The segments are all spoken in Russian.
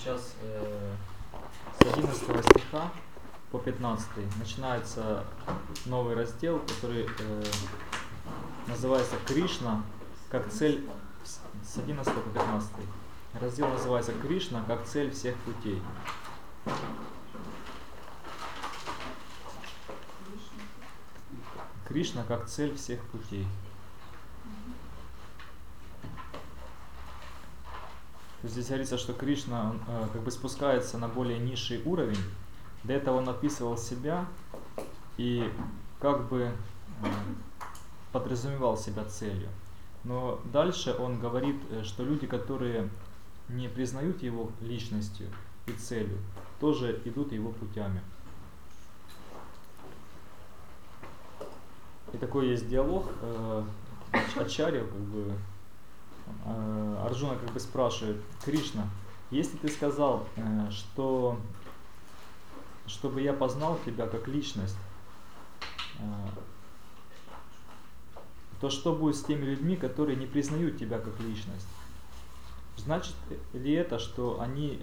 сейчас с 11 стиха по 15 начинается новый раздел, который называется «Кришна как цель», с 11 по 15. Раздел называется «Кришна как цель всех путей». Кришна как цель всех путей. Здесь говорится, что Кришна он, как бы спускается на более низший уровень. До этого он описывал себя и как бы подразумевал себя целью. Но дальше он говорит, что люди, которые не признают его личностью и целью, тоже идут его путями. И такой есть диалог. Ачарья, как бы, Арджуна как бы спрашивает: Кришна, если ты сказал, что чтобы я познал тебя как личность, то что будет с теми людьми, которые не признают тебя как личность? Значит ли это, что они,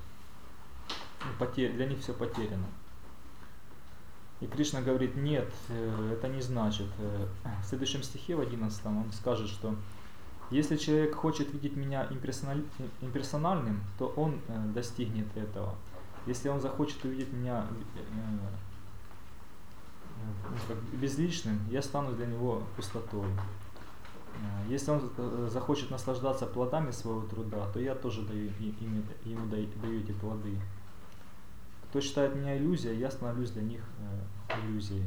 для них все потеряно? И Кришна говорит: нет, это не значит. В следующем стихе, в 11, он скажет, что если человек хочет видеть меня имперсональным, то он достигнет этого. Если он захочет увидеть меня безличным, я стану для него пустотой. Если он захочет наслаждаться плодами своего труда, то я тоже ему даю эти плоды. Кто считает меня иллюзией, я становлюсь для них иллюзией.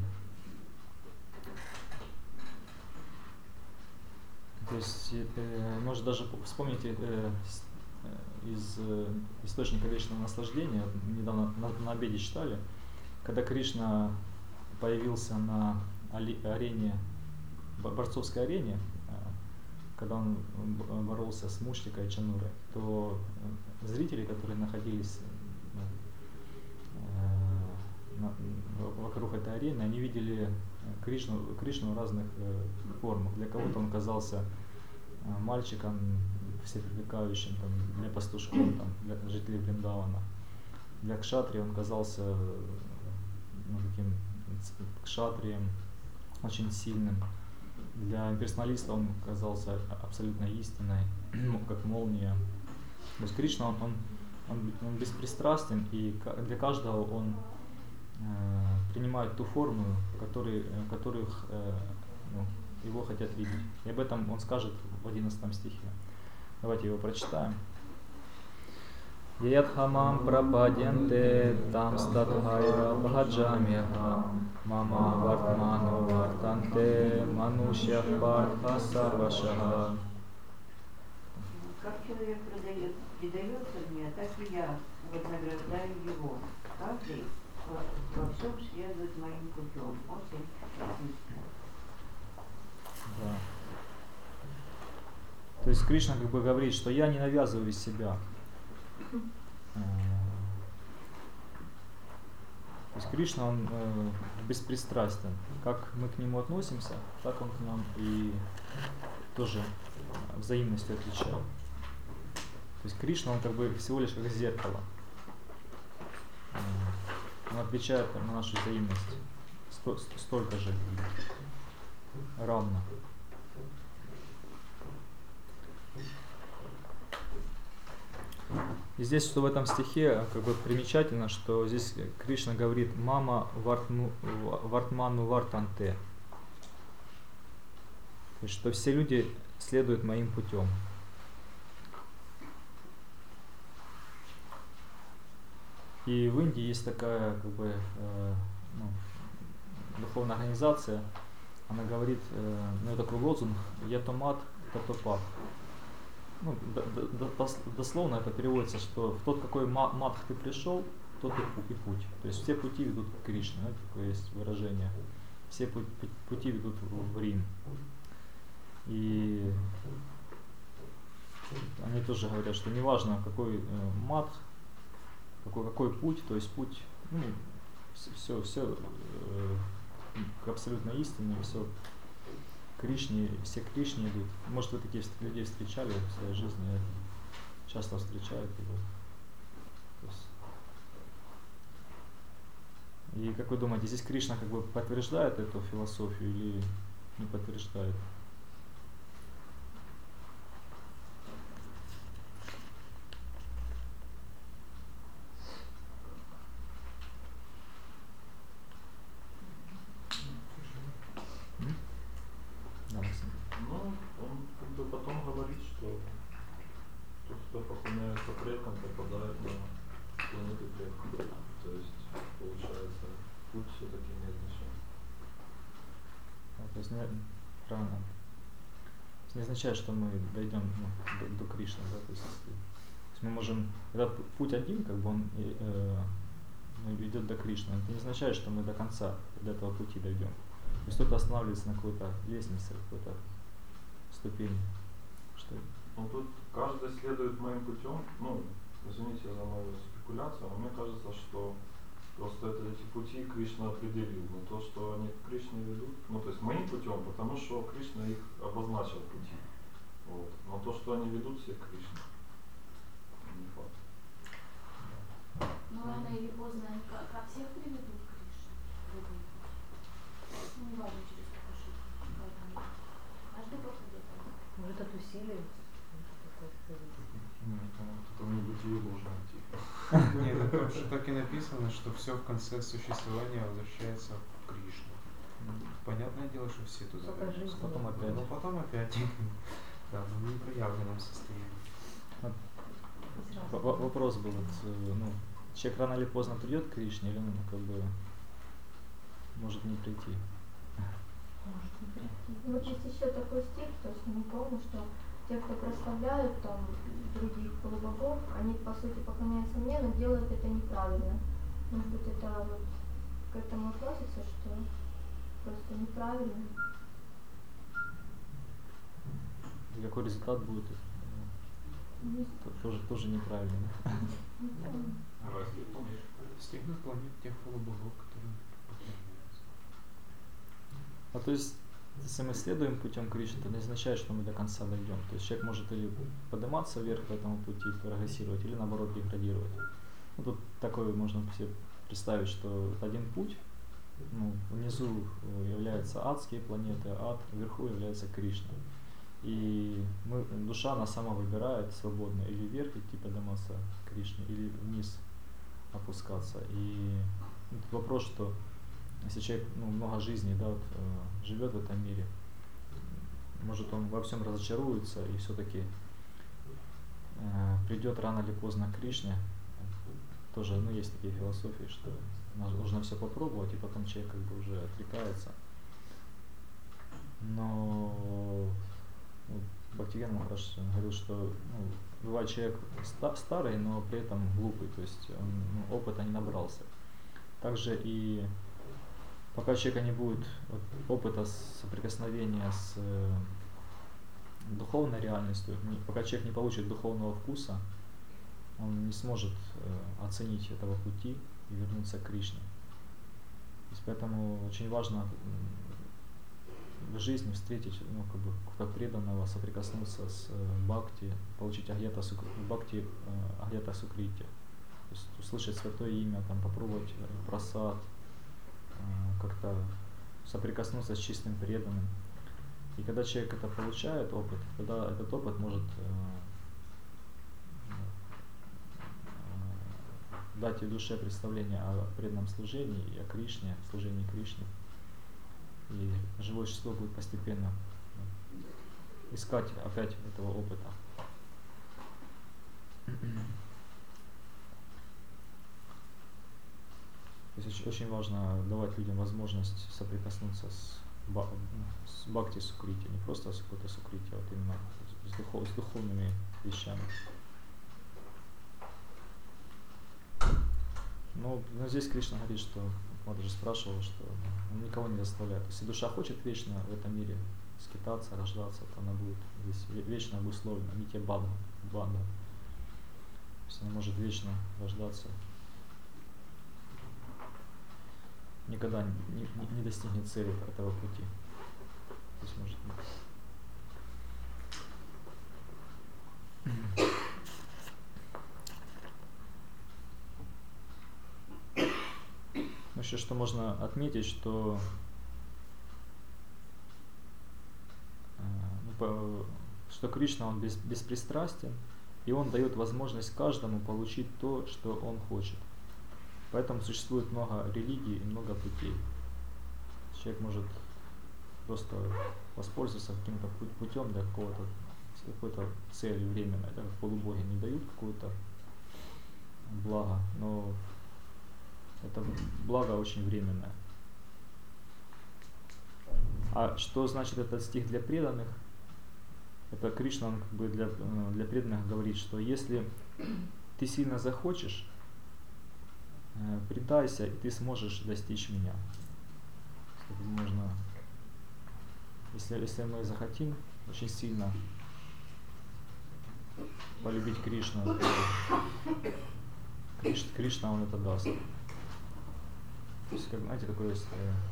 То есть, может даже вспомнить из источника вечного наслаждения, недавно на обеде читали, когда Кришна появился на арене, борцовской арене, когда он боролся с Муштикой и Чанурой, то зрители, которые находились вокруг этой арены, они видели Кришну в разных формах. Для кого-то он казался мальчиком всепривлекающим, там, для пастушков, там, для жителей Вриндавана. Для кшатрии он казался таким кшатрием, очень сильным. Для имперсоналиста он казался абсолютно истинной, как молния. То есть Кришна, он беспристрастен, и для каждого он принимает ту форму, которых его хотят видеть. И об этом он скажет в 11 стихе. Давайте его прочитаем. Ядхамам прападянте там статхая бхаджамяха мама вартмано вартанте манушья партха сарвашаха. Как человек предается мне, так и я вознаграждаю его. Каждый во всем следует моим путем. Очень смысленно. Да. То есть Кришна как бы говорит, что я не навязываю себя. То есть Кришна, он беспристрастен. Как мы к нему относимся, так он к нам и тоже взаимностью отвечает. То есть Кришна, он как бы всего лишь как зеркало. Он отвечает на нашу взаимность столько же равно. И здесь, что в этом стихе, как бы примечательно, что здесь Кришна говорит: «Мама вартману вартанте». То есть, что все люди следуют моим путем. И в Индии есть такая, как бы, духовная организация, она говорит, такой лозунг: «Ятомат татопат». Дословно это переводится, что в тот, какой матх ты пришел, тот и путь. То есть все пути ведут к Кришне, такое есть выражение. Все пути ведут в Рим. И они тоже говорят, что неважно, какой матх, какой путь, то есть путь, все к абсолютной истине, все Кришне, все к Кришне идут. Может, вы таких людей встречали в своей жизни, часто встречают его. И как вы думаете, здесь Кришна как бы подтверждает эту философию или не подтверждает? Да, Максим. Ну, он как бы потом говорит, что тот, кто поклоняется предкам, попадает на планету предков. То есть, получается, путь все-таки не изначально. То есть правильно. То есть не означает, что мы дойдем до Кришны, да? То есть мы можем, этот путь один, как бы он идет до Кришны. Это не означает, что мы до конца до этого пути дойдем. То есть кто-то останавливается на какой-то лестнице, какой-то ступени. Что? Ну тут каждый следует моим путем. Ну, извините за мою спекуляцию, но мне кажется, что просто эти пути Кришна определил. Но то, что они к Кришне ведут, ну то есть моим путем, потому что Кришна их обозначил пути. Вот. Но то, что они ведут все к Кришне, не факт. Но рано или поздно они ко всех приведут к Кришне. Ну, не важно, через сколько жизней. Каждый попадет. Может, от усилий? Кто-то в небытие должен идти. Нет, потому что так и написано, что все в конце существования возвращается в Кришну. Понятное дело, что все туда вернутся. Потом опять. Но потом опять. Да, но в непроявленном состоянии. Вопрос был, ну, человек рано или поздно придет к Кришне, или он как бы может не прийти? Может не прийти. Вот есть еще такой стих, точно не помню, что те, кто прославляют там других полубогов, они по сути поклоняются мне, но делают это неправильно. Может быть, это вот к этому относится, что просто неправильно. И какой результат будет? Тоже неправильно. Разве помнишь? Стигнут планет тех полубогов, которые поклоняются. То есть, если мы следуем путем Кришны, это не означает, что мы до конца дойдем. То есть человек может или подниматься вверх по этому пути, прогрессировать, или наоборот деградировать. Ну, тут такое можно себе представить, что один путь, ну, внизу являются адские планеты, ад вверху является Кришна. И душа она сама выбирает свободно или вверх идти подниматься к Кришне, или вниз опускаться. И тут вопрос, что если человек много жизней, да, вот, живет в этом мире, может он во всем разочаруется и все-таки придет рано или поздно к Кришне. Тоже есть такие философии, что нужно все попробовать, и потом человек как бы уже отрекается. Но Бхактивinoда Махарадж говорил, что бывает человек старый, но при этом глупый, то есть он опыта не набрался. Также и пока у человека не будет опыта соприкосновения с духовной реальностью, пока человек не получит духовного вкуса, он не сможет оценить этого пути и вернуться к Кришне. То есть поэтому очень важно в жизни встретить как преданного, соприкоснуться с бхакти, получить бхакти агьята сукрити, то есть услышать святое имя, там, попробовать прасад, как-то соприкоснуться с чистым преданным. И когда человек это получает, опыт, тогда этот опыт может дать и душе представление о преданном служении и о Кришне, служении Кришне. И живое существо будет постепенно искать опять этого опыта. То есть очень важно давать людям возможность соприкоснуться с бхакти сукрити, не просто с какой-то сукрити, а вот именно с духовными вещами. Но здесь Кришна говорит, что он даже спрашивал, что он никого не заставляет. Если душа хочет вечно в этом мире скитаться, рождаться, то она будет здесь вечно обусловлена, нитья бандха. То есть она может вечно рождаться, никогда не достигнет цели этого пути. То есть может Еще что можно отметить, что что Кришна, он беспристрастен, и он дает возможность каждому получить то, что он хочет. Поэтому существует много религий и много путей. Человек может просто воспользоваться каким-то путем для какой-то цели временной, да, как полубоги не дают какое-то благо, но это благо очень временное. А что значит этот стих для преданных? Это Кришна, он как бы для преданных говорит, что если ты сильно захочешь, предайся, и ты сможешь достичь меня. Можно, если мы захотим очень сильно полюбить Кришну, то Кришна он это даст. То есть, как, знаете, такое есть,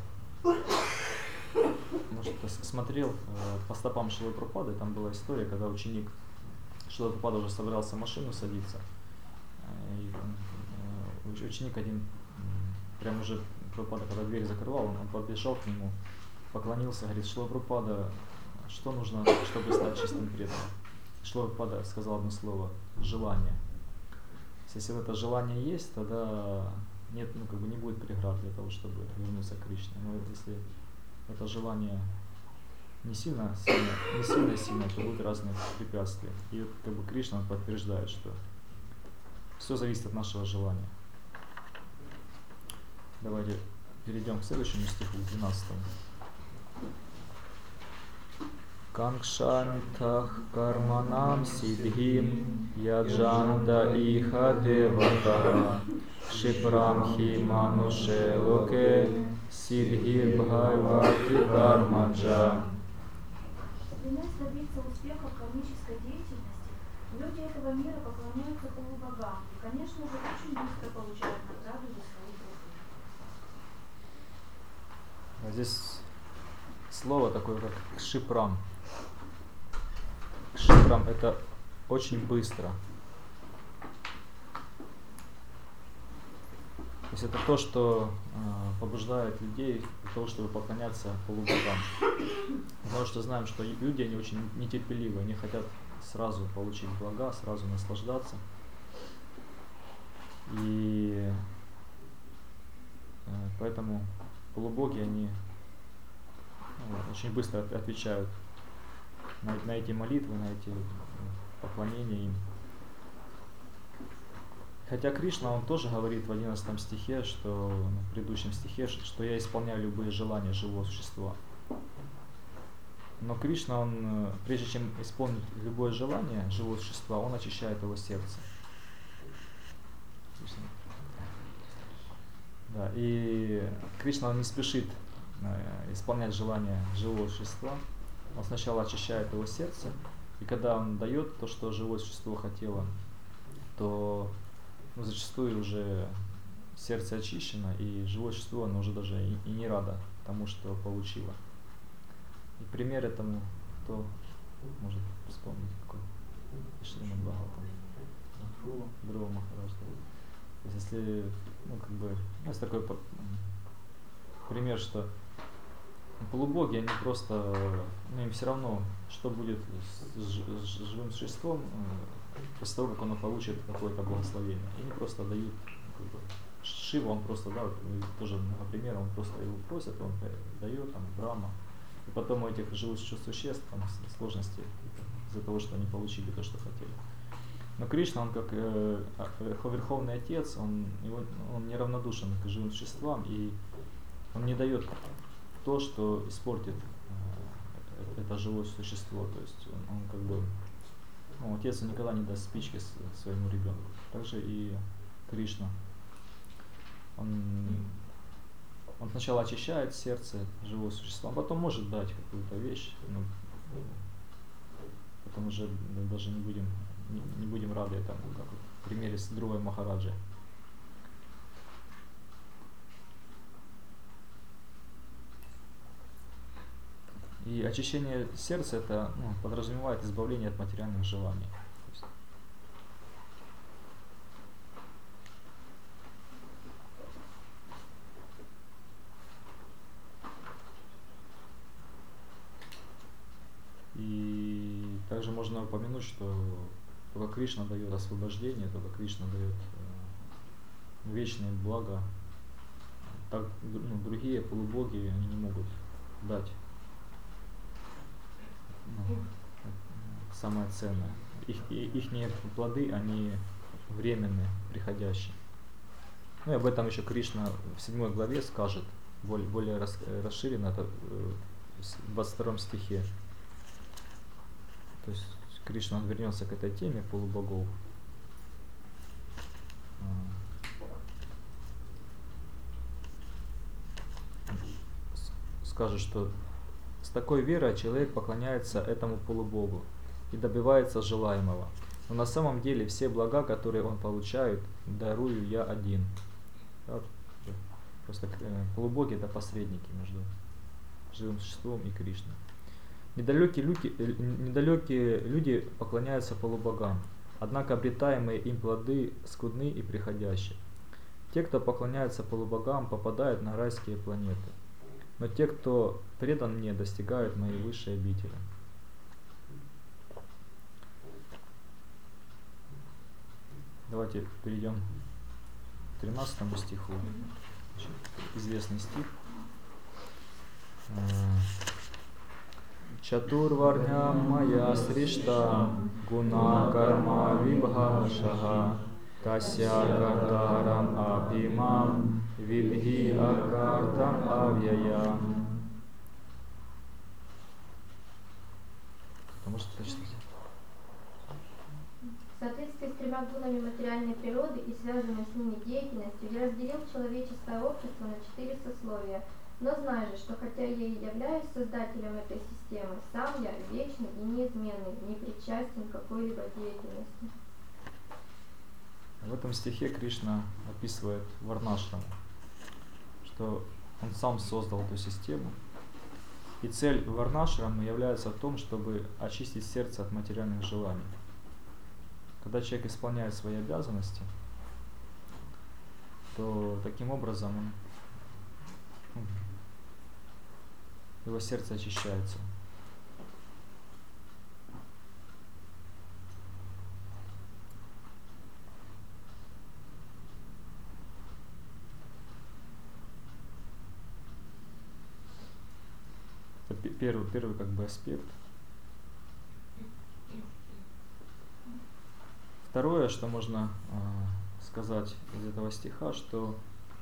может, смотрел по стопам Шрилы Прабхупады, там была история, когда ученик Шрилы Прабхупады уже собрался в машину садиться, и ученик один, прям уже Прабхупада, когда дверь закрывал, он подбежал к нему, поклонился, говорит: Шрила Прабхупада, что нужно, чтобы стать чистым преданным? Шрила Прабхупада сказал одно слово: желание. Если это желание есть, тогда нет, не будет преград для того, чтобы вернуться к Кришне. Но если это желание не сильно, то будут разные препятствия. И вот Кришна подтверждает, что все зависит от нашего желания. Давайте перейдем к следующему стиху, 12. Канкшантах карманам сидхим яджанда иха деваха шипрамхи мануше локе сидхир бхайвати кармаджа. Стремясь добиться успеха в кармической деятельности, люди этого мира поклоняются полубогам и, конечно же, очень быстро получают награду за свои труды. Здесь слово такое, как кшипрам. Кшипрам — это очень быстро. То есть это то, что побуждает людей для того, чтобы поклоняться полубогам. Потому что знаем, что люди, они очень нетерпеливы, они хотят сразу получить блага, сразу наслаждаться. И поэтому полубоги, они очень быстро отвечают на эти молитвы, на эти поклонения им. Хотя Кришна, он тоже говорит в 11 стихе, что, в предыдущем стихе, что я исполняю любые желания живого существа. Но Кришна, он, прежде чем исполнить любое желание живого существа, он очищает его сердце. Да, и Кришна, он не спешит исполнять желания живого существа. Он сначала очищает его сердце, и когда он дает то, что живое существо хотело, то зачастую уже сердце очищено, и живое существо, оно уже даже и не радо тому, что получило. И пример этому, кто может вспомнить, какой? Шримад Бхагаватам. Друва Махарадж. То есть если, есть такой пример, что полубоги, они просто, им все равно, что будет с живым существом после того, как оно получит какое-то благословение. И они просто дают, Шива, он просто, тоже много примеров, он просто его просит, он дает, Брахма. И потом у этих живых существ сложности из-за того, что они получили то, что хотели. Но Кришна, он как Верховный Отец, он неравнодушен к живым существам, и он не дает то, что испортит это живое существо. То есть он отец никогда не даст спички своему ребенку. Также и Кришна. Он сначала очищает сердце живого существа, а потом может дать какую-то вещь, потом уже даже не будем рады этому, как в примере с Друвой Махараджей. И очищение сердца, это подразумевает избавление от материальных желаний. Также можно упомянуть, что только Кришна дает освобождение, только Кришна дает вечные блага. Так, другие полубоги они не могут дать самое ценное. Ихние плоды, они временные, приходящие. Ну и об этом еще Кришна в 7 главе скажет, более расширенно, это в 22 стихе. То есть Кришна он вернется к этой теме полубогов. Скажет, что с такой верой человек поклоняется этому полубогу и добивается желаемого. Но на самом деле все блага, которые он получает, дарую я один. Просто полубоги это посредники между живым существом и Кришной. Недалекие люди поклоняются полубогам, однако обретаемые им плоды скудны и приходящие. Те, кто поклоняется полубогам, попадают на райские планеты. Но те, кто предан мне, достигают моей высшей обители. Давайте перейдем к 13 стиху. Известный стих. Чатурварням мая сришта гуна карма вибхашаха тася картарам апимам видхи акартам авьяя. Кто может прочитать? В соответствии с 3 гунами материальной природы и связанной с ними деятельностью я разделил человеческое общество на 4 сословия. Но знай же, что хотя я и являюсь создателем этой системы, сам я вечный и неизменный, не причастен к какой-либо деятельности. В этом стихе Кришна описывает варнашраму, что он сам создал эту систему. И цель варнашрамы является в том, чтобы очистить сердце от материальных желаний. Когда человек исполняет свои обязанности, то таким образом его сердце очищается. Это первый как бы аспект. Второе, что можно сказать из этого стиха, что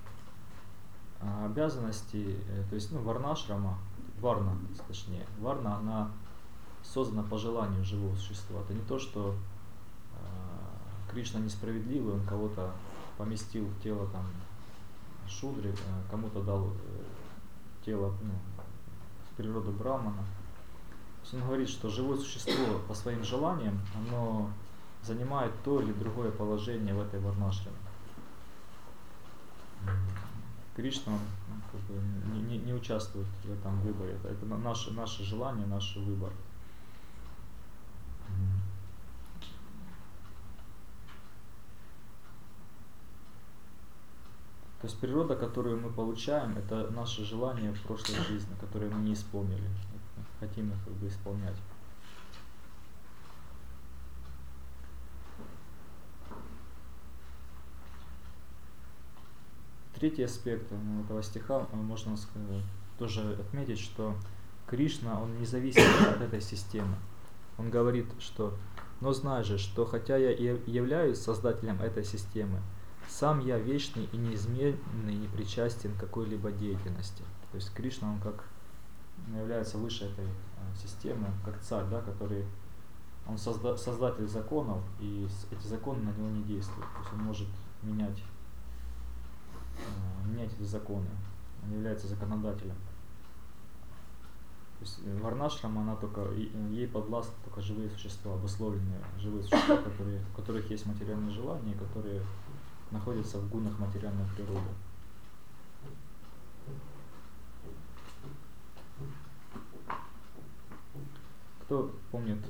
обязанности, то есть варнашрама, варна, точнее, варна, она создана по желанию живого существа. Это не то, что Кришна несправедливый, он кого-то поместил в тело там шудры, кому-то дал тело в природу брамана. То есть он говорит, что живое существо по своим желаниям, оно занимает то или другое положение в этой варнашраме. Кришна как бы не участвует в этом выборе. Это наше желание, наш выбор. То есть природа, которую мы получаем, это наши желания в прошлой жизни, которые мы не исполнили. Хотим их как бы исполнять. Третий аспект этого стиха можно тоже отметить, что Кришна, он не зависит от этой системы. Он говорит, что «но знай же, что хотя я и являюсь создателем этой системы, сам я вечный и неизменный, не причастен к какой-либо деятельности». То есть Кришна, он как является выше этой системы, как царь, да, который он создатель законов, и эти законы на него не действуют. То есть он может менять эти законы. Он является законодателем. То есть варнашрама, она только, ей подвластны только живые существа, обусловленные живые существа, у которых есть материальные желания, которые находятся в гунах материальной природы. Кто помнит,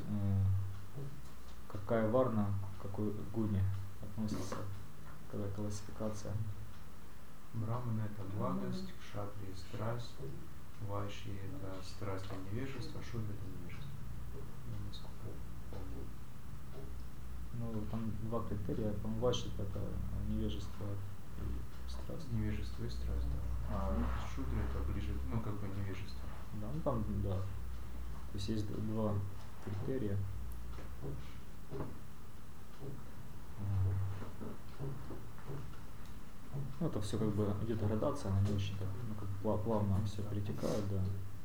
какая варна, к какой гуне относится, какая классификация? Брамана это благость, кшатри страсть, вайши это страсть и невежество, шудра это невежество. Ну, там два критерия. По-моему, Вайши это невежество и страсть. Невежество и страсть, да. А шудра это ближе, ну как бы невежество. Да, ну там, да. То есть есть два критерия. Ну, это все как бы идет градация, она не очень так, ну, как бы плавно все перетекает, да.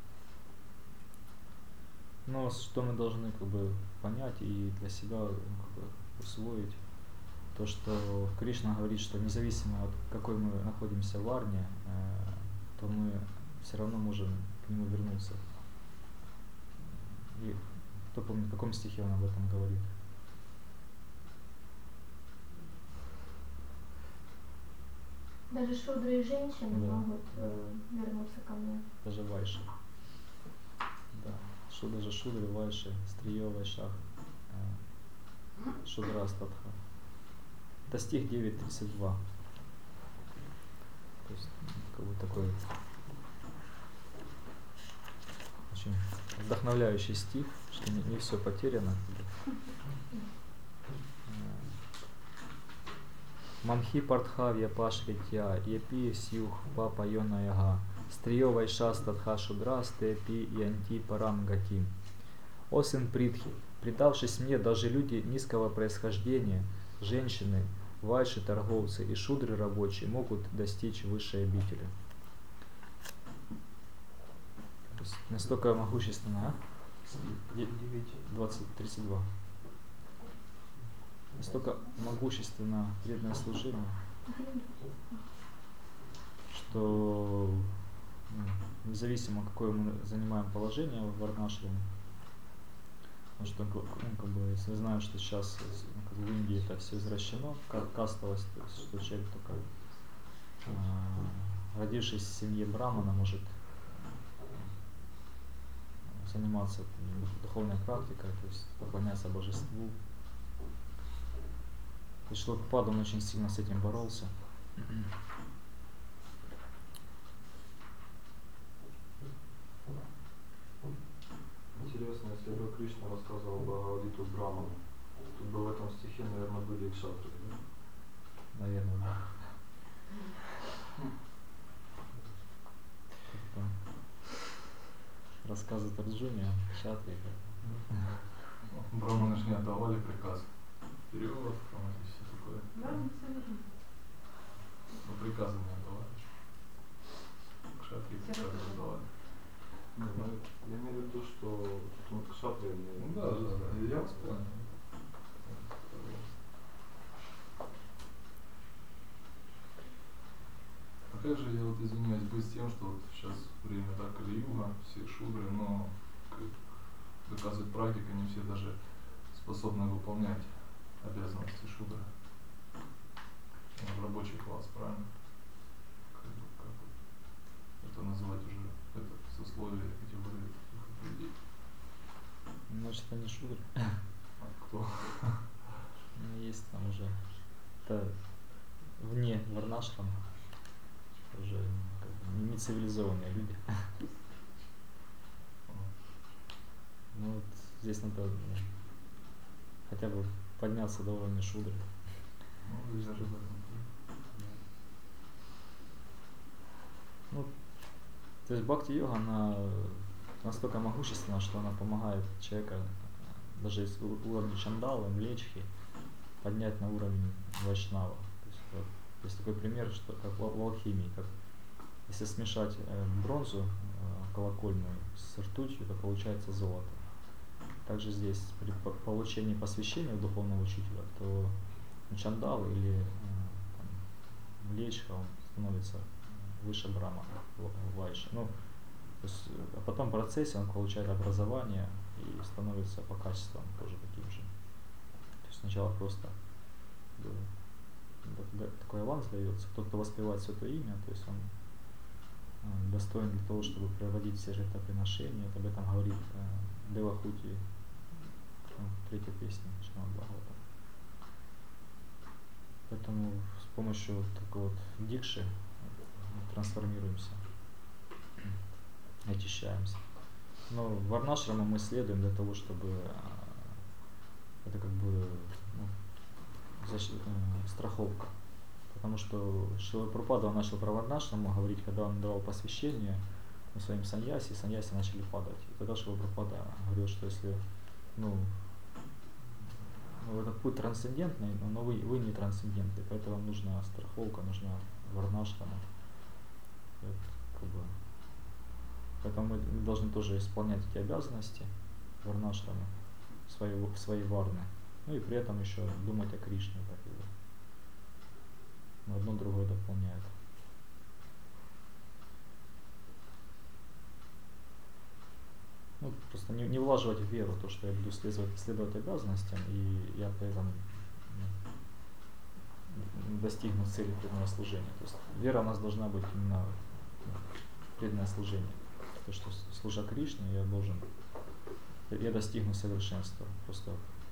Но что мы должны как бы понять и для себя ну, как бы усвоить, то что Кришна говорит, что независимо от какой мы находимся в варне, то мы все равно можем к нему вернуться. И кто помнит, в каком стихе он об этом говорит? Даже шудры и женщины Да. могут вернуться ко мне. Даже Вайши. Да. Даже Шудры, Вайши, Стрие, Вайшах, Шудра, Статха. Это стих 9.32. То есть, как бы такой очень вдохновляющий стих, что не все потеряно. Мамхи Партхавья Пашритья, Япи Сюх Папа Йона Яга, Стрие Вайша Статха Шудра, Степи Янти Парам Гати. О сын Притхи, предавшись мне, даже люди низкого происхождения, женщины, вайши, торговцы и шудры рабочие могут достичь высшей обители. То есть настолько могущественно, 20:32. Настолько могущественно преданное служение, что независимо какое мы занимаем положение в варнашраме, потому что как бы, если знаем, что сейчас как бы в Индии это все извращено, кастовость, то есть, что человек только родившись в семье брамана может заниматься духовной практикой, то есть поклоняться божеству. И Шрила Прабхупада, он очень сильно с этим боролся. Интересно, если бы Кришна рассказывал Бхагавадгиту Браману, тут бы в этом стихе, наверное, были и кшатры, да? Наверное, да. Рассказывает Арджуне, Кшатри. Браманы же не отдавали приказ. Вперед, там это все такое. Но приказы не отдавали. Кшатри приказы отдавали. Не, ну, я имею в виду, что тут кшатры не... Да, я вас понял. А как же, я вот извиняюсь, быть с тем, что вот сейчас время так Кали-юга, все шудры, но доказывает практика, не все даже способны выполнять обязанности шудры. В рабочий класс, правильно? Как это называть уже, это сословие, категории таких людей. Значит, они шудры. А кто? Ну, есть там уже. Это вне варнашрама. Уже как бы не цивилизованные люди. Ну вот здесь надо хотя бы подняться до уровня шудры. Ну, я же в этом. Ну, то есть бхакти-йога, она настолько могущественна, что она помогает человека даже из уровня чандалы, млечхи, поднять на уровень вайшнава. То есть, вот, есть такой пример, что как в алхимии, как если смешать бронзу колокольную с ртутью, то получается золото. Также здесь при получении посвящения у духовного учителя, то чандал или млечха он становится выше брахмана, вайши. Ну, то есть, а потом в процессе он получает образование и становится по качествам тоже таким же. То есть сначала просто такой аванс дается. Тот, кто воспевает Святое Имя, то есть он достоин для того, чтобы проводить все жертвоприношения. Об этом говорит Девахути, третья песня Шримад Бхагаватам. Поэтому с помощью такой вот дикши мы трансформируемся, очищаемся. Но варнашраму мы следуем для того, чтобы это как бы страховка. Потому что Шрила Прабхупада начал про Варнашраму говорить, когда он давал посвящение своим саньяси начали падать. И тогда Шрила Прабхупада говорил, что если этот путь трансцендентный, но вы не трансцендентный, поэтому вам нужна страховка, нужна Варнашрама. Поэтому мы должны тоже исполнять эти обязанности Варнашрама, своей варны. Ну и при этом еще думать о Кришне. Одно другое дополняет. Просто не влаживать в веру то, что я буду следовать обязанностям, и я при этом достигну цели преданного служения. То есть вера у нас должна быть именно преданное служение. То, что служа Кришне, я достигну совершенства. Просто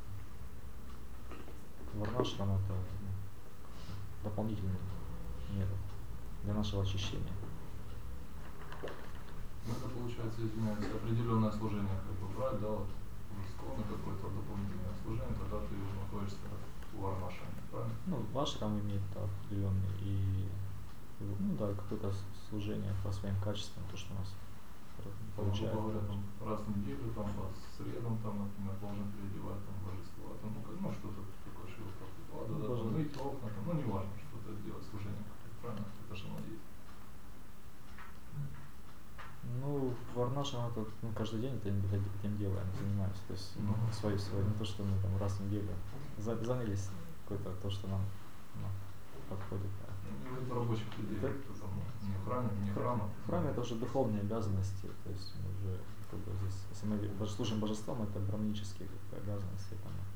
Варнашрам — это дополнительный метод для нашего очищения. Это получается, извиняюсь, определенное служение брать, да, вот исконно какое-то дополнительное служение, тогда ты находишься в Варнашраме, правильно? В ашрам имеет определенный какое-то служение по своим качествам, то, что у нас получается. Говорят, раз в неделю, по средам, например, должен переодевать божества, что-то такое, что должен мыть окна, не важно, что-то делать, служение, правильно? Это самодеятельность. Варнашрам это каждый день этим делаем, занимаемся. То есть свое, не то, что мы раз в неделю занялись какое-то то, что нам подходит. Это рабочих людей, не в храме, не храма. В храме это уже духовные обязанности, то есть мы уже здесь, если мы служим божествам, это браманические обязанности.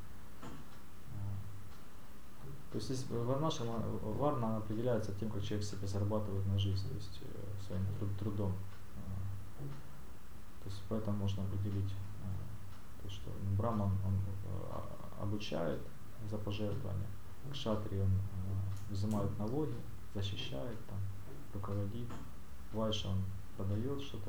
То есть здесь варна определяется тем, как человек себе зарабатывает на жизнь, то есть своим трудом. То есть поэтому можно определить, то, что Браман он обучает за пожертвования, Кшатри он взимает налоги, защищает, руководит, Вайша он продает что-то,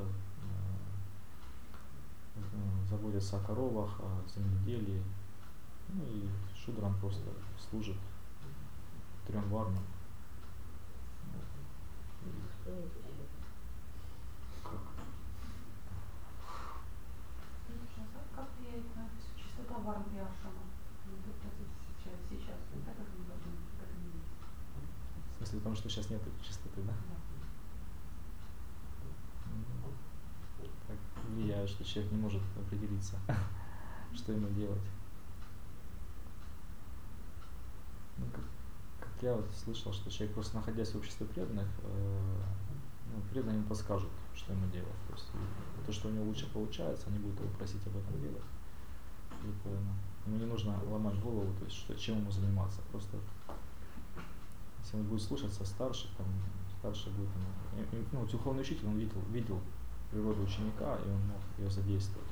заботится о коровах, о земледелии, и Шудран просто служит 3 варнам. Как влияет на чистота варн и ашрама? Сейчас, как это мы должны к этому видеть? В смысле, потому что сейчас нет чистоты, да? Так влияет, что человек не может определиться, что ему делать. Как я слышал, что человек, просто находясь в обществе преданных, преданные ему подскажут, что ему делать. То есть то, что у него лучше получается, они будут его просить об этом делать. Ему не нужно ломать голову, то есть чем ему заниматься. Просто если он будет слушаться старший будет духовный учитель, он видел природу ученика, и он мог ее задействовать.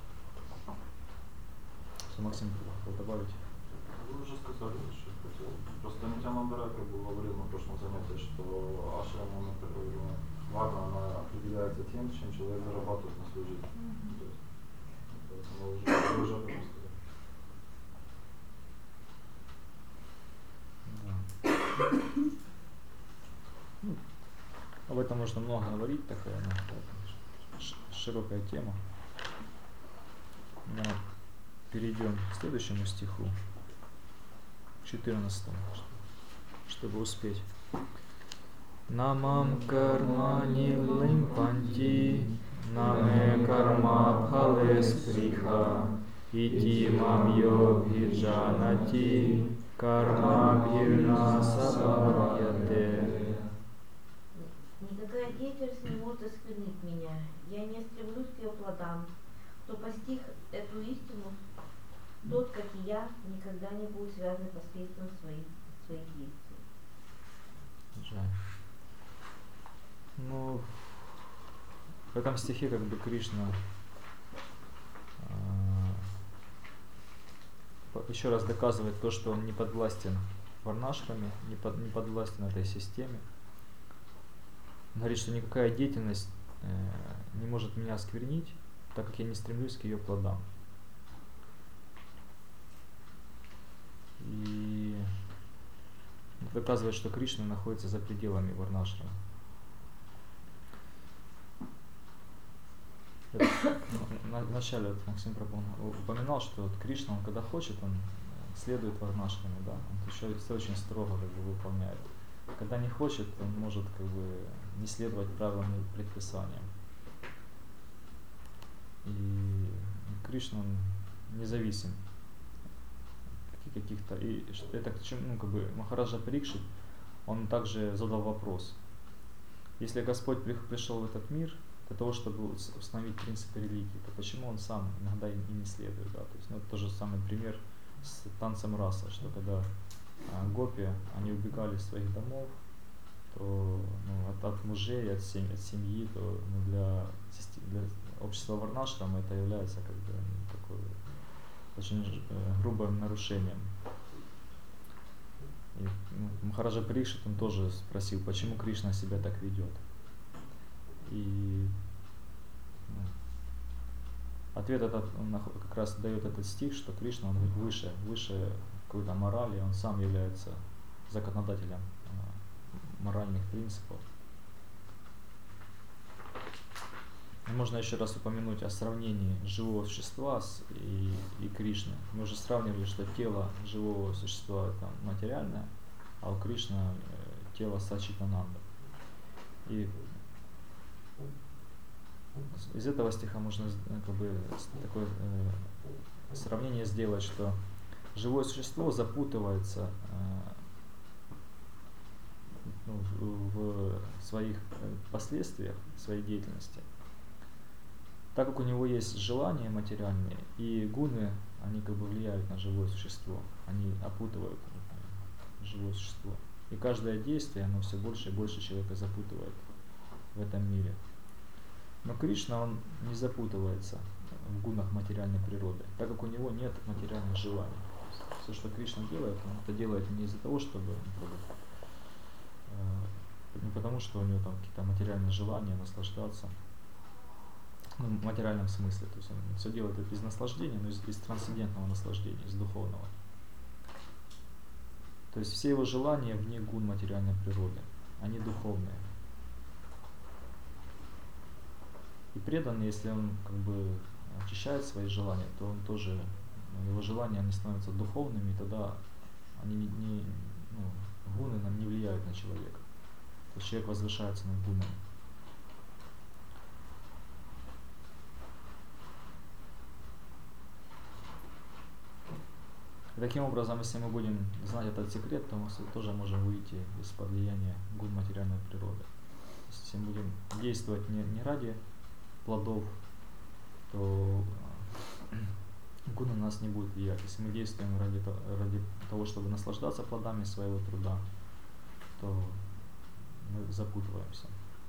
Что Максим хотел добавить? Вы уже сказали, что хотел. Просто Нитянанда говорил на прошлом занятии, что ашрама, варна, она определяется тем, чем человек зарабатывает на свою жизнь. То есть, вы уже об этом сказали. Об этом можно много говорить, такая широкая тема. Перейдем к следующему стиху, к 14, чтобы успеть. Намам кармани лимпанти, наме карма пхале сприха, ити мам йоги джанати, карма бхирна сабхарьяте. Никакая деятельность не может осквернить меня. Я не стремлюсь к ее плодам. Кто постиг эту истину, тот, как и я, никогда не будет связан последствием своих действий. Жаль. В этом стихе Кришна еще раз доказывает то, что он не подвластен варнашраме, не подвластен этой системе. Он говорит, что никакая деятельность не может меня осквернить, так как я не стремлюсь к ее плодам. И доказывает, что Кришна находится за пределами варнашрама. Вначале вот Максим Прабhu упоминал, что вот Кришна, он когда хочет, он следует варнашраме, да, он все очень строго как бы выполняет. Когда не хочет, он может как бы не следовать правилам и предписаниям. И Кришна, он независим каких-то. И это к чему, ну, как бы Махараджа Парикшит, он также задал вопрос. Если Господь пришел в этот мир для того, чтобы установить принципы религии, то почему он сам иногда и не следует? Да? То есть, ну, это тот же самый пример с танцем раса, что когда гопи, они убегали из своих домов, то ну, от мужей, от семьи, то ну, для общества варнашрама это является как бы такой очень грубым нарушением. И, Махараджа Парикшит, он тоже спросил, почему Кришна себя так ведет. И ответ этот, он как раз дает этот стих, что Кришна, он выше какой-то морали, он сам является законодателем моральных принципов. И можно еще раз упомянуть о сравнении живого существа и Кришны. Мы уже сравнивали, что тело живого существа это материальное, а у Кришны тело Сачитананда. И из этого стиха можно как бы такое сравнение сделать, что живое существо запутывается в своих последствиях, своей деятельности, так как у него есть желания материальные, и гуны, они как бы влияют на живое существо, они опутывают живое существо. И каждое действие, оно все больше и больше человека запутывает в этом мире. Но Кришна, он не запутывается в гунах материальной природы, так как у него нет материальных желаний. Все, что Кришна делает, он это делает не из-за того, чтобы не потому, что у него там какие-то материальные желания наслаждаться, ну, в материальном смысле. То есть он все делает из наслаждения, но из трансцендентного наслаждения, из духовного. То есть все его желания вне гун материальной природы, они духовные. И преданный, если он как бы очищает свои желания, то он тоже, его желания они становятся духовными, и тогда они гуны нам не влияют на человека. То есть человек возвышается над гунами. И таким образом, если мы будем знать этот секрет, то мы тоже можем выйти из-под влияния гун материальной природы. Если мы будем действовать не ради плодов, то гуны на нас не будут влиять. Если мы действуем ради того, чтобы наслаждаться плодами своего труда, то мы запутываемся.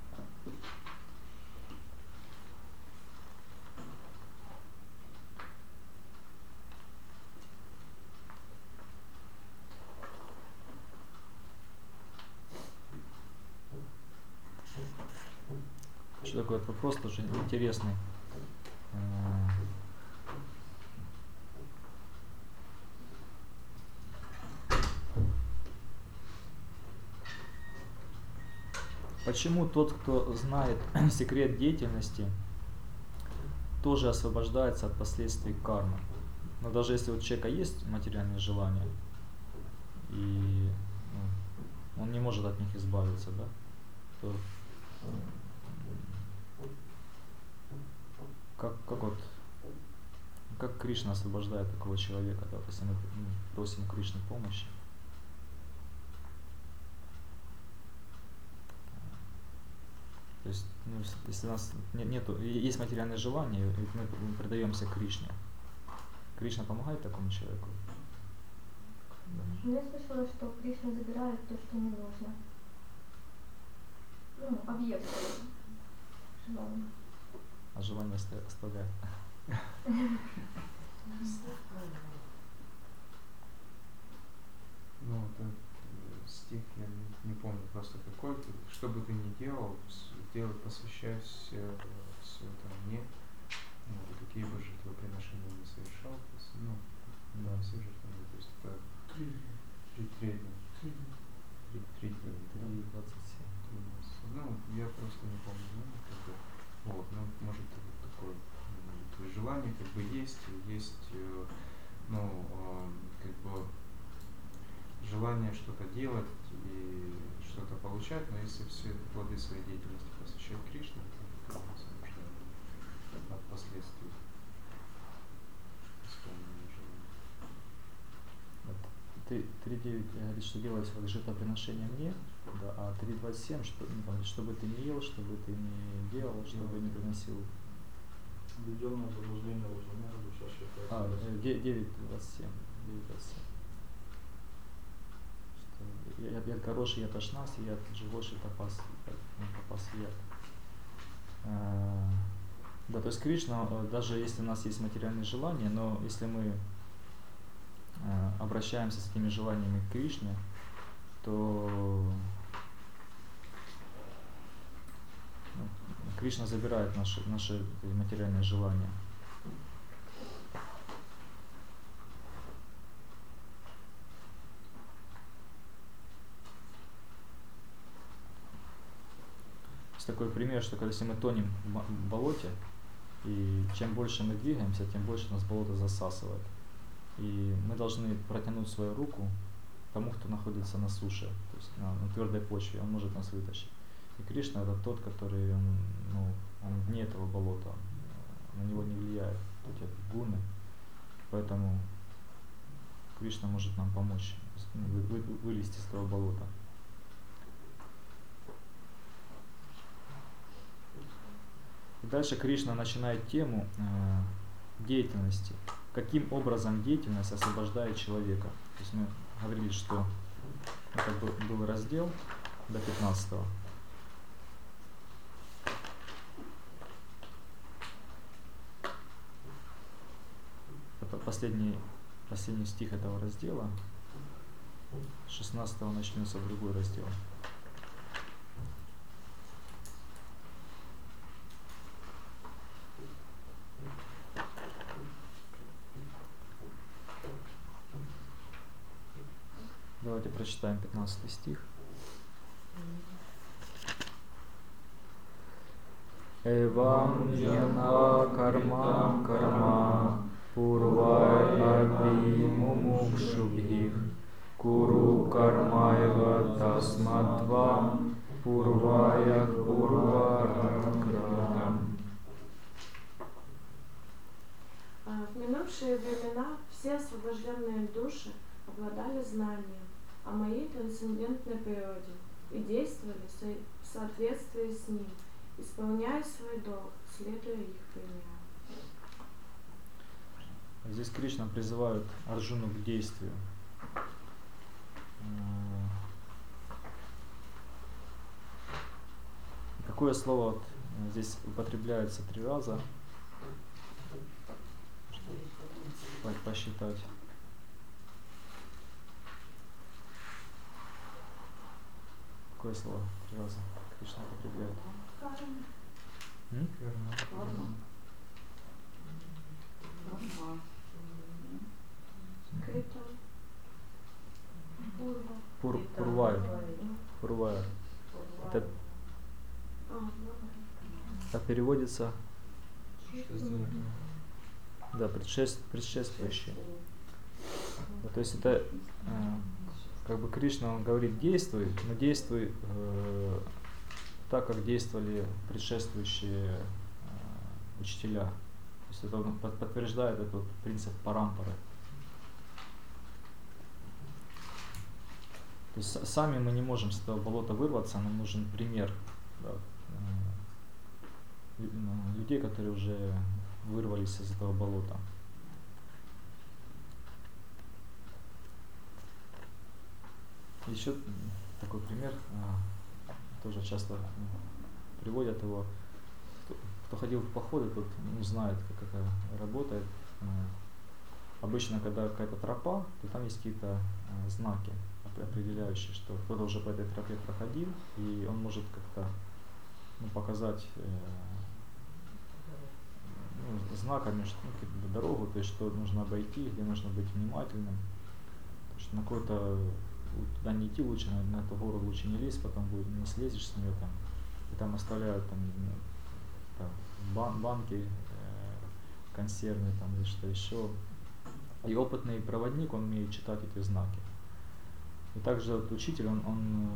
Еще такой вот вопрос тоже интересный. Почему тот, кто знает секрет деятельности, тоже освобождается от последствий кармы? Но даже если у человека есть материальные желания, и он не может от них избавиться, да, то как Кришна освобождает такого человека, да, если мы просим у Кришны помощи? То есть, если у нас есть материальное желание, мы предаемся Кришне. Кришна помогает такому человеку? Ну, я слышала, что Кришна забирает то, что не нужно. Ну, объект желания. А желание оставляет. Ну, это стих, я не помню просто какой. Что бы ты ни делал, посвящай все это мне. Ну, какие бы жертвоприношения не совершал, то есть, все жертвоприношения, то есть это жить преданно. 3:27. Ну, я просто не помню, ну, как бы, вот, ну, может, вот такое то есть желание как бы есть, ну, как бы желание что-то делать и что-то получать, но если все плоды своей деятельности посвящать Кришне, то как бы освобождает от последствий исполнения желания. Вот 3:9 говорит, что делать как жертвоприношение мне, да, а 3:27, что, ну, там, что бы ты не ел, что бы ты не делал, что бы не приносил. Введенное заблуждение Лужномера, душа считается. 9:27. Яд хороший, яд ашнас, яд живоший тапас яд. Да, то есть Кришна, даже если у нас есть материальные желания, но если мы обращаемся с этими желаниями к Кришне, то Кришна забирает наши материальные желания. Есть такой пример, что когда если мы тонем в болоте, и чем больше мы двигаемся, тем больше нас болото засасывает. И мы должны протянуть свою руку тому, кто находится на суше, то есть на твердой почве, он может нас вытащить. И Кришна это тот, который он вне этого болота, на него не влияет эти гуны, поэтому Кришна может нам помочь вылезти из этого болота. И дальше Кришна начинает тему деятельности. Каким образом деятельность освобождает человека? То есть мы говорили, что это был раздел до 15-го. Это последний стих этого раздела. С 16-го начнется другой раздел. Давайте прочитаем 15 стих. Эвам яна карма пурвай аби мумукшубхих куру кармайва тасматвам пурваях пурваракрам. В минувшие времена все освобожденные души обладали знанием о моей трансцендентной природе и действовали в соответствии с ним, исполняя свой долг, следуя их примеру. Здесь Кришна призывает Арджуну к действию. Какое слово здесь употребляется 3 раза? Чтобы посчитать. Какое слово 3 раза Кришна употребляет? Пурвая. Это переводится, да, предшествующий. Да, то есть это как бы Кришна, он говорит, действуй, но действуй так, как действовали предшествующие учителя. То есть это подтверждает этот принцип парампары. То есть сами мы не можем с этого болота вырваться, нам нужен пример, да, людей, которые уже вырвались из этого болота. Еще такой пример, тоже часто приводят его. Кто ходил в походы, тот знает, как это работает. Обычно, когда какая-то тропа, то там есть какие-то знаки, определяющие, что кто-то уже по этой тропе проходил, и он может как-то показать знаками дорогу, то есть что нужно обойти, где нужно быть внимательным, то есть на какой-то туда не идти лучше, на эту гору лучше не лезть, потом будет, не слезешь с нее там. И там оставляют там, банки, консервные там или что еще. И опытный проводник, он умеет читать эти знаки. И также вот учитель, он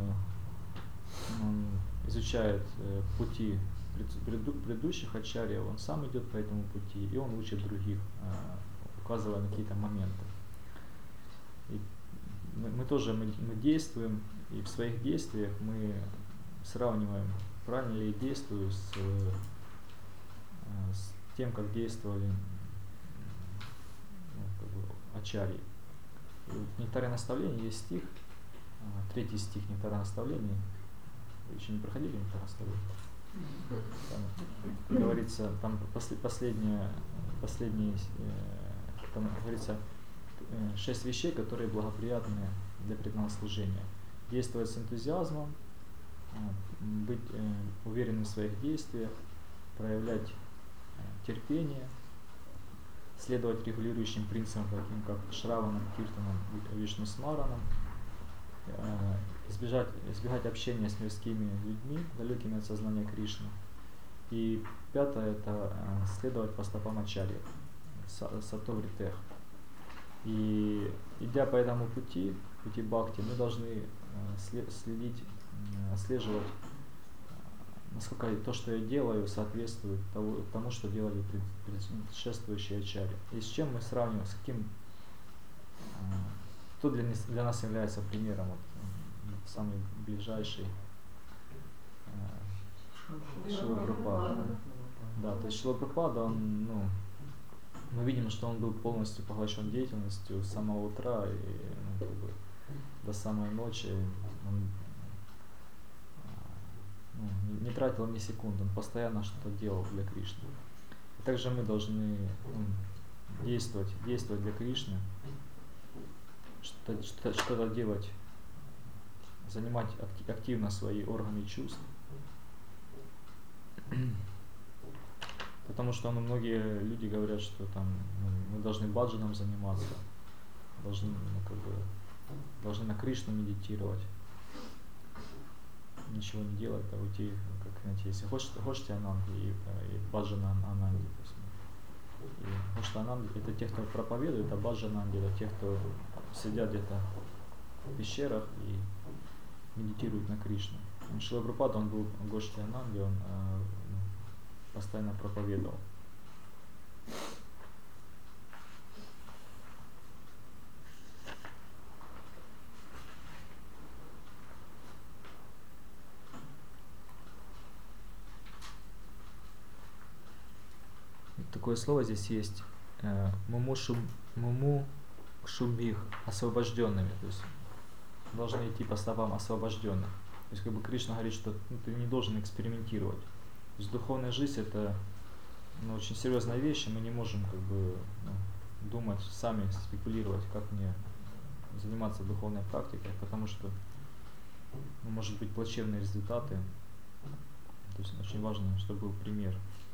изучает пути предыдущих ачарьев, он сам идет по этому пути, и он учит других, указывая на какие-то моменты. И мы тоже мы действуем, и в своих действиях мы сравниваем, правильно ли я действую с тем, как действовали ачарьи. В «Нектаре наставлений» есть стих, 3 стих «Нектара наставлений». Вы еще не проходили «Нектар наставлений»? Там говорится, там последние, там говорится 6 вещей, которые благоприятны для преданного служения. Действовать с энтузиазмом, быть уверенным в своих действиях, проявлять терпение, следовать регулирующим принципам, таким как Шраванам, Киртанам, Вишнусмаранам, избегать общения с мирскими людьми, далекими от сознания Кришны. И 5 это следовать по стопам ачарьев, сатовритех. И идя по этому пути бхакти, мы должны отслеживать, насколько то, что я делаю, соответствует тому, что делали предшествующие ачарьи. И с чем мы сравниваем, с каким, кто для нас является примером, вот, самый ближайший Шрила Прабхупада. Да, то есть Шрила Прабхупада, он, мы видим, что он был полностью поглощен деятельностью с самого утра и до самой ночи. Он не тратил ни секунды, он постоянно что-то делал для Кришны. И также мы должны действовать для Кришны, что-то делать, занимать активно свои органы чувств. Потому что многие люди говорят, что там мы должны баджаном заниматься, должны на Кришну медитировать, ничего не делать, а уйти, как знаете, если Гошти Ананди и Баджана Ананди. И Гошти Ананди — это те, кто проповедует, а Баджана Ананди — это те, кто сидят где-то в пещерах и медитируют на Кришну. Шрила Прабхупада, он был Гошти Ананди, он постоянно проповедовал. Такое слово здесь есть мумукшубих, освобожденными, то есть должны идти по стопам освобожденных. То есть Кришна говорит, что ты не должен экспериментировать. То есть духовная жизнь — это очень серьезная вещь, и мы не можем думать, сами спекулировать, как мне заниматься духовной практикой, потому что может быть плачевные результаты. То есть очень важно, чтобы был пример.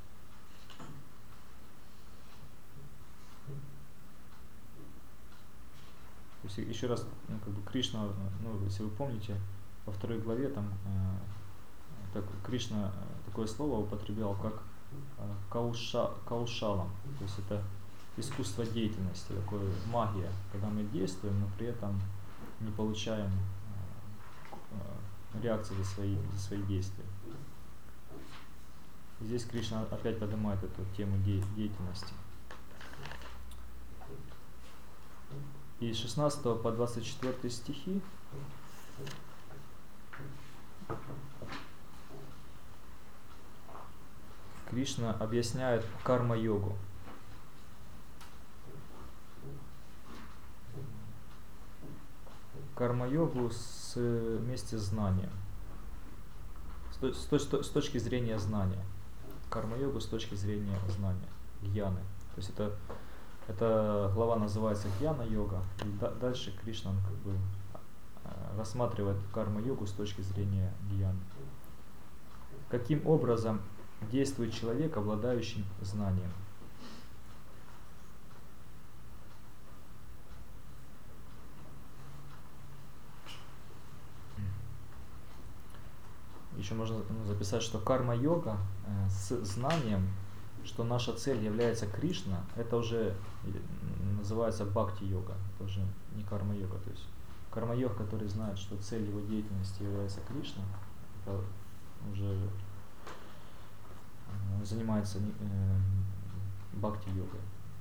То есть еще раз, Кришна, если вы помните, во 2 главе там Кришна такое слово употреблял, как каушалам, то есть это искусство деятельности, такое магия, когда мы действуем, но при этом не получаем реакции за свои действия. И здесь Кришна опять поднимает эту тему деятельности. И с 16 по 24 стихи Кришна объясняет карма-йогу. Карма-йогу вместе с знанием. С точки зрения знания. Карма-йогу с точки зрения знания, гьяны. То есть эта глава называется Гьяна-йога. И дальше Кришна рассматривает карма-йогу с точки зрения гьяны. Каким образом действует человек, обладающий знанием? еще можно записать, что карма-йога с знанием, что наша цель является Кришна, это уже называется бхакти-йога, это уже не карма-йога. То есть карма-йог, который знает, что цель его деятельности является Кришна, это уже занимается бхакти-йогой.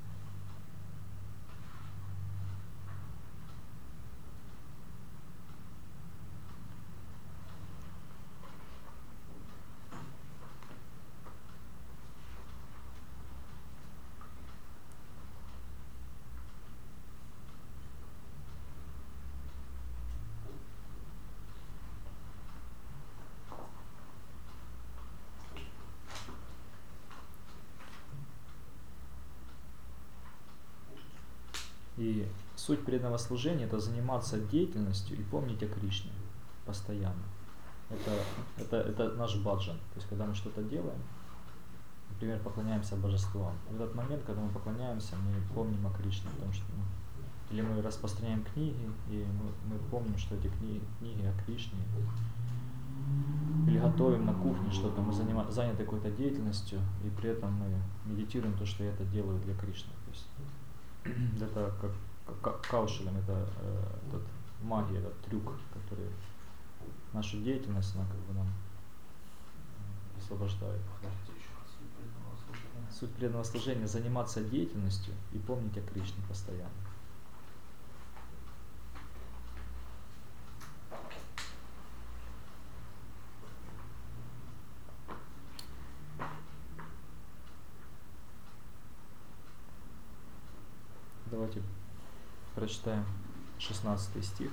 И суть преданного служения – это заниматься деятельностью и помнить о Кришне постоянно. Это наш баджан. То есть, когда мы что-то делаем, например, поклоняемся божествам, в этот момент, когда мы поклоняемся, мы помним о Кришне, потому что, или мы распространяем книги, и мы помним, что эти книги о Кришне, или готовим на кухне что-то, мы заняты какой-то деятельностью, и при этом мы медитируем то, что я это делаю для Кришны. То есть, это как каушалям, это магия, этот трюк, который нашу деятельность, она как бы нам освобождает. Суть преданного служения – заниматься деятельностью и помнить о Кришне постоянно. Давайте прочитаем 16 стих.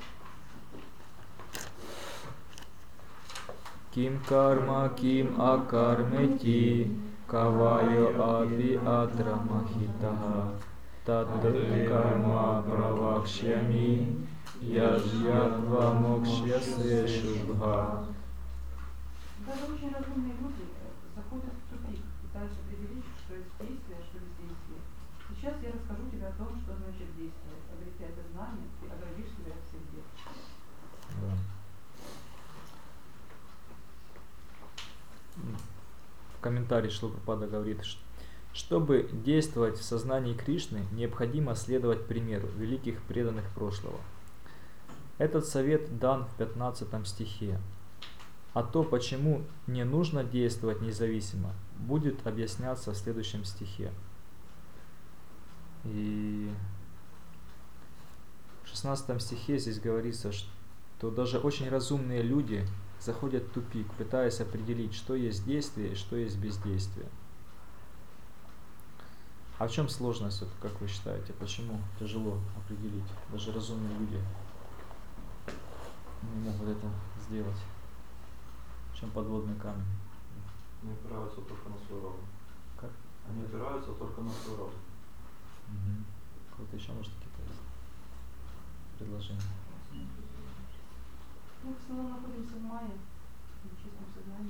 Ким карма, ким акармети, кавайо аби атрамахитаха, таддат карма правакшями, яжьятва мокшьясе шубха. Даже очень разумные люди заходят в тупик, пытаются определить, что есть действие, а что бездействие. Сейчас я расскажу тебе о том, что значит действовать. Обретя это знание, ты оградишь себя от всех бед. Да. В комментарии Шрила Прабхупада говорит, что чтобы действовать в сознании Кришны, необходимо следовать примеру великих преданных прошлого. Этот совет дан в 15 стихе. А то, почему не нужно действовать независимо, будет объясняться в следующем стихе. И в 16 стихе здесь говорится, что даже очень разумные люди заходят в тупик, пытаясь определить, что есть действие и что есть бездействие. А в чем сложность, вот, как вы считаете, почему тяжело определить? Даже разумные люди не могут это сделать. В чем подводный камень? Они опираются только на свой разум. Как? Они опираются только на свой разум. Угу. Какое-то еще, может, какие-то предложения? Мы в основном находимся в мае, в чистом сознании.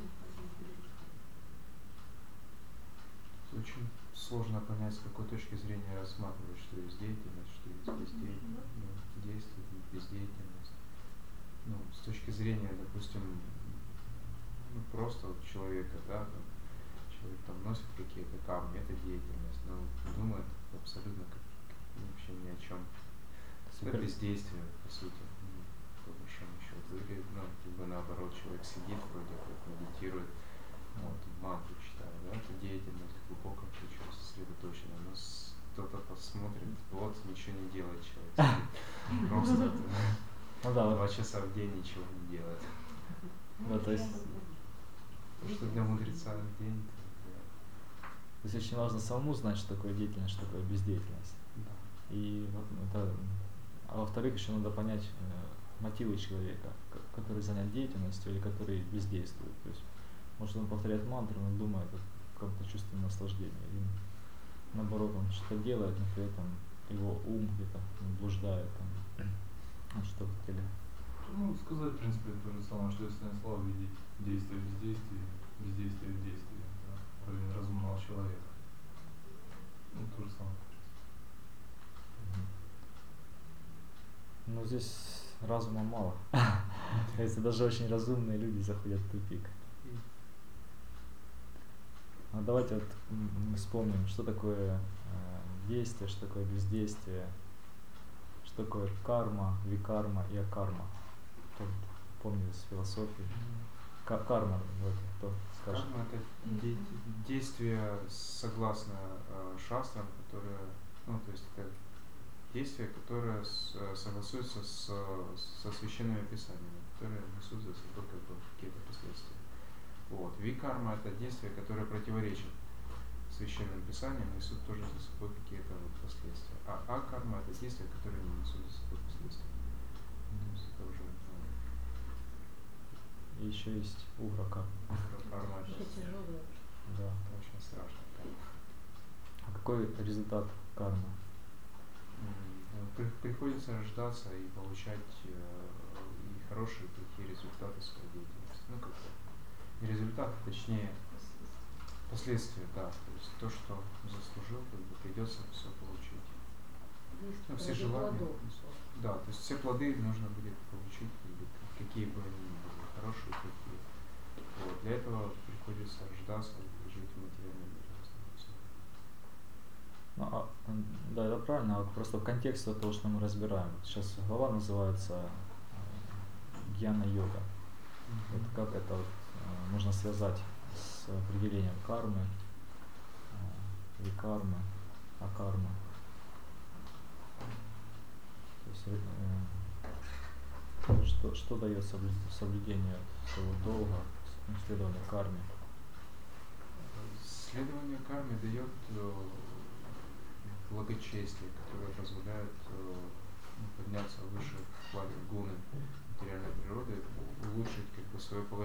Очень сложно понять, с какой точки зрения рассматривать, что есть деятельность, что есть бездеятельность, действие, бездеятельность. Ну, с точки зрения, допустим, просто вот человека, да, там, человек там носит какие-то камни, это деятельность, но думает абсолютно вообще ни о чем. Это бездействие, по сути, по большому счету. Или, либо наоборот, человек сидит, вроде как медитирует, вот, мантру читает, да, это деятельность в глубоком ключе сосредоточена, но кто-то посмотрит, вот, ничего не делает человек, сидит, просто 2 часа в день ничего не делает. Да, то есть Что для мудреца день, То есть очень важно самому знать, что такое деятельность, что такое бездеятельность. да. И вот это, а во-вторых, еще надо понять мотивы человека, который занят деятельностью или который бездействует. То есть, может, он повторяет мантру, он думает о каком-то чувстве наслаждения. Или наоборот, он что-то делает, но при этом его ум где-то блуждает, там, что-то в теле. Ну, сказать, в принципе, то же самое, что если Станислав видит действие бездействие, бездействие в действии, да, уровень разумного человека. Ну, то же самое. Но здесь разума мало. То есть даже очень разумные люди заходят в тупик. А давайте вот мы вспомним, что такое действие, что такое бездействие, что такое карма, викарма и акарма. Кто помнит из философии? Карма, вот, кто скажет? Карма — это действие согласно шастрам, которые, ну, то есть это действия, которые согласуются со священными писаниями, которые несут за собой как бы какие-то последствия. Вот. Викарма — это действия, которые противоречат священным писаниям, несут тоже за собой какие-то вот последствия. А акарма — это действия, которые не несут за собой последствий. То есть это уже И еще есть угракарма. карма — Это тяжелое. Да. это очень страшно. А какой результат кармы? Приходится рождаться и получать и хорошие, и плохие результаты своей деятельности. Ну, как бы не результаты, точнее последствия, да. То есть то, что заслужил, как бы придется все получить. Ну, все желания. Да, то есть все плоды нужно будет получить, как бы, какие бы они ни были, хорошие, плохие. Вот. Для этого приходится рождаться и жить в материальном мире. Ну, да, это правильно, а вот просто в контексте того, что мы разбираем. Сейчас глава называется Гьяна-йога. Вот как это вот, можно связать с определением кармы, викармы, акармы. То есть, что дает соблюдение своего долга, следование карме? Следование карме дает благочестие, которое позволяет подняться выше в плане гуны материальной природы, улучшить как бы свое положение.